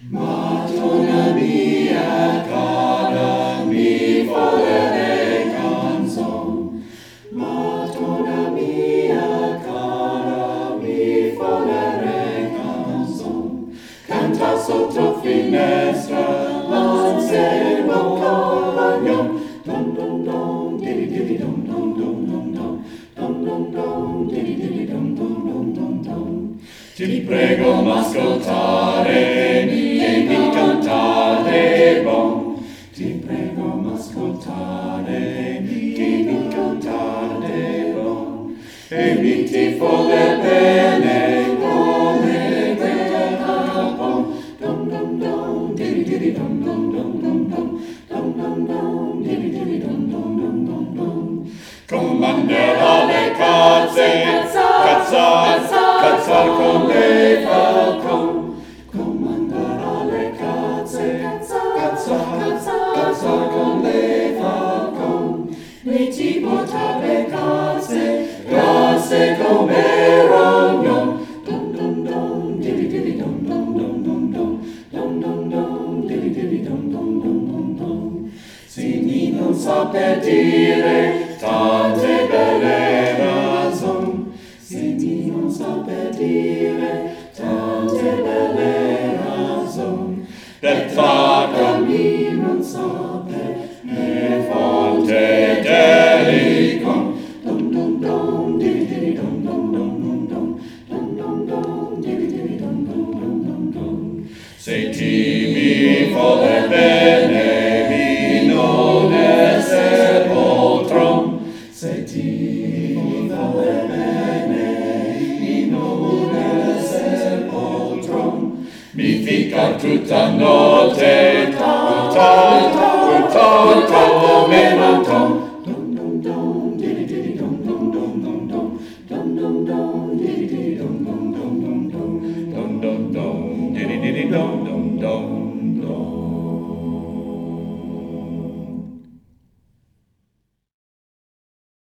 Madonna mia cara, mi volerei canzon. Madonna mia cara, mi volerei canzon. Canta sotto finestra, lancero compagnon. Dum dum dum, diddy diddy dum dum dum dum dum. Dum dum dum, diddy diddy dum dum dum dum dum. Ti prego m'ascoltare, mi cantare bon. Ti prego m'ascoltare, mi cantare bon. E mi ti vuole bene come quel capon. Dum dum dum, diddy diddy dum dum dum dum dum. Dum dum dum, diddy diddy dum dum dum dum dum. Comanderà le cazze, cazzar con le falcon. Comanderà le cazze, cazzar con le falcon. Lui ti porta le cazze, grasse come rognon. Dum dum dum, diddy diddy dum dum dum dum dum. Dum dum dum, diddy diddy dum dum dum dum dum. Se mi non saper dire tante belle ragioni, se mi non saper dire tante belle ragioni, per farmi non saper né forte delicon. Dum dum dum, diddy diddy dum dum dum dum dum. Dum dum dum, diddy diddy dum dum dum dum dum. Se ti mi vuole bene, mi non esser poltron. Se ti mi vuole bene, mi non esser poltron. Mi ficar tutta notte, tutta come manton. Dum dum dum, diddy diddy dum dum dum dum dum. Dum dum dum, diddy diddy dum dum dum dum dum. Dum dum dum, diddy diddy dum.